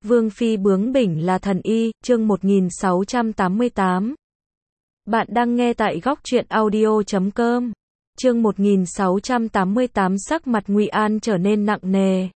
Vương phi bướng bỉnh là thần y, chương 1688. Bạn đang nghe tại góc truyện audio.com. Chương 1688 sắc mặt Ngụy An trở nên nặng nề.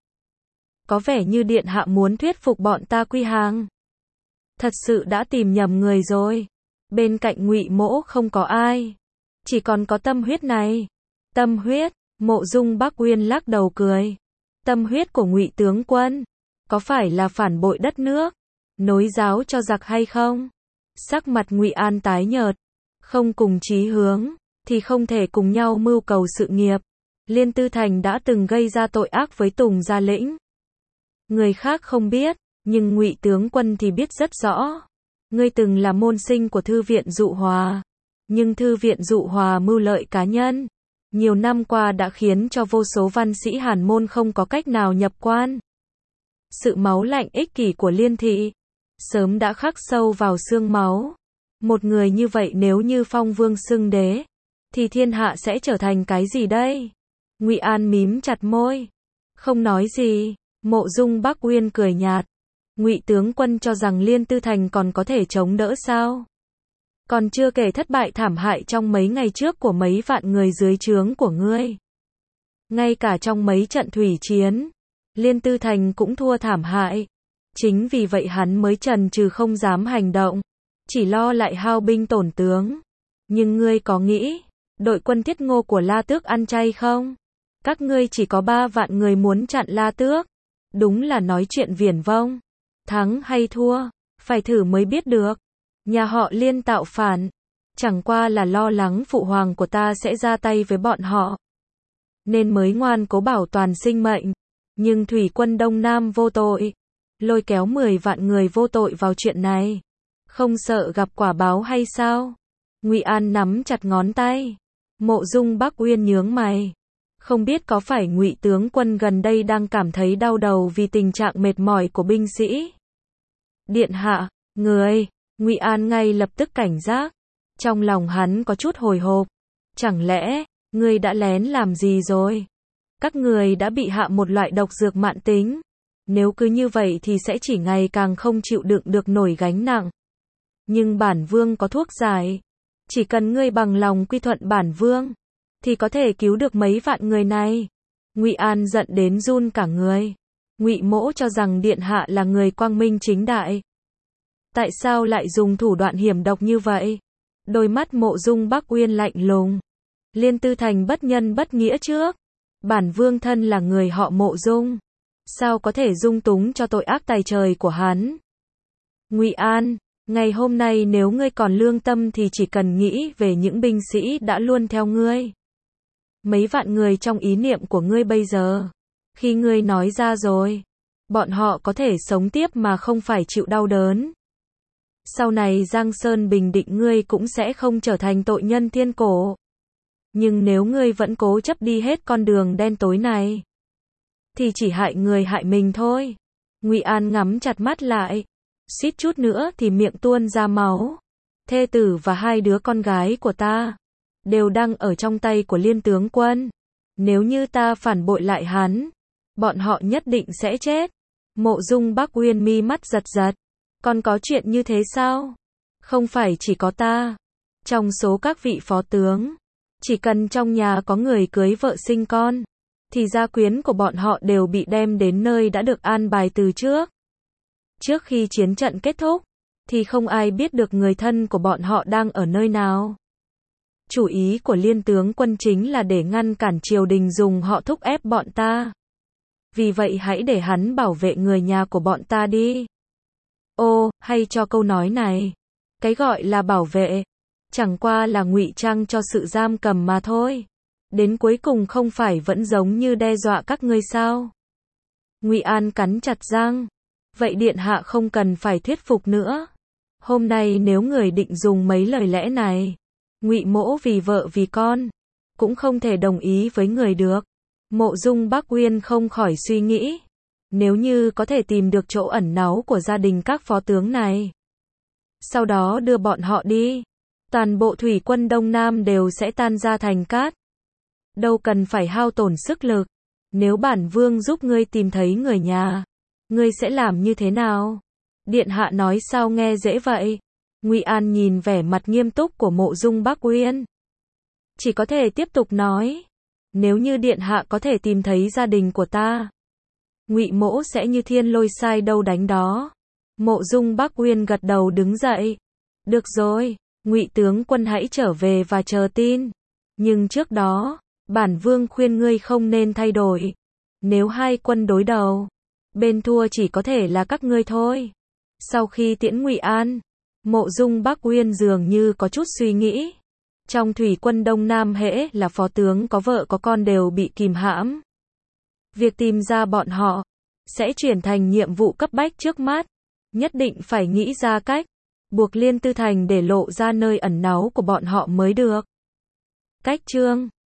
Có vẻ như điện hạ muốn thuyết phục bọn ta quy hàng. Thật sự đã tìm nhầm người rồi. Bên cạnh Ngụy Mỗ không có ai, chỉ còn có tâm huyết này. Tâm huyết? Mộ Dung Bắc Uyên lắc đầu cười. Tâm huyết của Ngụy tướng quân, có phải là phản bội đất nước, nối giáo cho giặc hay không? Sắc mặt Ngụy An tái nhợt, không cùng chí hướng, thì không thể cùng nhau mưu cầu sự nghiệp. Liên Tư Thành đã từng gây ra tội ác với Tùng Gia Lĩnh. Người khác không biết, nhưng Ngụy tướng quân thì biết rất rõ. Ngươi từng là môn sinh của Thư viện Dụ Hòa, nhưng Thư viện Dụ Hòa mưu lợi cá nhân, nhiều năm qua đã khiến cho vô số văn sĩ hàn môn không có cách nào nhập quan. Sự máu lạnh ích kỷ của Liên thị sớm đã khắc sâu vào xương máu. Một người như vậy nếu như phong vương xưng đế, thì thiên hạ sẽ trở thành cái gì đây? Ngụy An mím chặt môi, không nói gì. Mộ Dung Bắc Uyên cười nhạt. Ngụy tướng quân cho rằng Liên Tư Thành còn có thể chống đỡ sao? Còn chưa kể thất bại thảm hại trong mấy ngày trước của mấy vạn người dưới trướng của ngươi. Ngay cả trong mấy trận thủy chiến, Liên Tư Thành cũng thua thảm hại. Chính vì vậy hắn mới chần chừ không dám hành động, chỉ lo lại hao binh tổn tướng. Nhưng ngươi có nghĩ, đội quân Thiết Ngô của La Tước ăn chay không? Các ngươi chỉ có 3 vạn người muốn chặn La Tước. Đúng là nói chuyện viển vông. Thắng hay thua, phải thử mới biết được. Nhà họ Liên tạo phản, chẳng qua là lo lắng phụ hoàng của ta sẽ ra tay với bọn họ, nên mới ngoan cố bảo toàn sinh mệnh. Nhưng thủy quân Đông Nam vô tội, lôi kéo 10 vạn người vô tội vào chuyện này, không sợ gặp quả báo hay sao? Ngụy An nắm chặt ngón tay. Mộ Dung Bắc Uyên nhướng mày. Không biết có phải Ngụy tướng quân gần đây đang cảm thấy đau đầu vì tình trạng mệt mỏi của binh sĩ? Điện hạ, người. Ngụy An ngay lập tức cảnh giác. Trong lòng hắn có chút hồi hộp. Chẳng lẽ, ngươi đã lén làm gì rồi? Các người đã bị hạ một loại độc dược mãn tính. Nếu cứ như vậy thì sẽ chỉ ngày càng không chịu đựng được nổi gánh nặng. Nhưng bản vương có thuốc giải. Chỉ cần ngươi bằng lòng quy thuận bản vương, thì có thể cứu được mấy vạn người này. Ngụy An giận đến run cả người. Ngụy Mỗ cho rằng điện hạ là người quang minh chính đại. Tại sao lại dùng thủ đoạn hiểm độc như vậy? Đôi mắt Mộ Dung Bắc Uyên lạnh lùng. Liên Tư Thành bất nhân bất nghĩa trước. Bản vương thân là người họ Mộ Dung, sao có thể dung túng cho tội ác tày trời của hắn? Ngụy An, ngày hôm nay nếu ngươi còn lương tâm thì chỉ cần nghĩ về những binh sĩ đã luôn theo ngươi. Mấy vạn người trong ý niệm của ngươi bây giờ, khi ngươi nói ra rồi, bọn họ có thể sống tiếp mà không phải chịu đau đớn. Sau này Giang Sơn bình định ngươi cũng sẽ không trở thành tội nhân thiên cổ. Nhưng nếu ngươi vẫn cố chấp đi hết con đường đen tối này, thì chỉ hại người hại mình thôi. Ngụy An ngắm chặt mắt lại, suýt chút nữa thì miệng tuôn ra máu. Thê tử và 2 đứa con gái của ta đều đang ở trong tay của Liên tướng quân. Nếu như ta phản bội lại hắn, bọn họ nhất định sẽ chết. Mộ Dung Bắc Uyên mi mắt giật giật. Còn có chuyện như thế sao? Không phải chỉ có ta. Trong số các vị phó tướng, chỉ cần trong nhà có người cưới vợ sinh con, thì gia quyến của bọn họ đều bị đem đến nơi đã được an bài từ trước. Trước khi chiến trận kết thúc, thì không ai biết được người thân của bọn họ đang ở nơi nào. Chủ ý của Liên tướng quân chính là để ngăn cản triều đình dùng họ thúc ép bọn ta. Vì vậy hãy để hắn bảo vệ người nhà của bọn ta đi. Ô, hay cho câu nói này. Cái gọi là bảo vệ, chẳng qua là ngụy trang cho sự giam cầm mà thôi. Đến cuối cùng không phải vẫn giống như đe dọa các ngươi sao? Ngụy An cắn chặt răng. Vậy điện hạ không cần phải thuyết phục nữa. Hôm nay nếu người định dùng mấy lời lẽ này, Ngụy Mỗ vì vợ vì con, cũng không thể đồng ý với người được. Mộ Dung Bắc Uyên không khỏi suy nghĩ. Nếu như có thể tìm được chỗ ẩn náu của gia đình các phó tướng này, sau đó đưa bọn họ đi, toàn bộ thủy quân Đông Nam đều sẽ tan ra thành cát. Đâu cần phải hao tổn sức lực. Nếu bản vương giúp ngươi tìm thấy người nhà, Ngươi sẽ làm như thế nào? Điện hạ nói sao nghe dễ vậy? Ngụy An nhìn vẻ mặt nghiêm túc của Mộ Dung Bắc Uyên. Chỉ có thể tiếp tục nói. Nếu như điện hạ có thể tìm thấy gia đình của ta, Ngụy mỗ sẽ như thiên lôi sai đâu đánh đó. Mộ Dung Bắc Uyên gật đầu đứng dậy. Được rồi, Ngụy tướng quân hãy trở về và chờ tin. Nhưng trước đó, bản vương khuyên ngươi không nên thay đổi. Nếu hai quân đối đầu, bên thua chỉ có thể là các ngươi thôi. Sau khi tiễn Ngụy An, Mộ Dung Bắc Uyên dường như có chút suy nghĩ. Trong thủy quân Đông Nam hễ là phó tướng có vợ có con đều bị kìm hãm. Việc tìm ra bọn họ sẽ chuyển thành nhiệm vụ cấp bách trước mắt. Nhất định phải nghĩ ra cách buộc Liên Tư Thành để lộ ra nơi ẩn náu của bọn họ mới được. Cách chương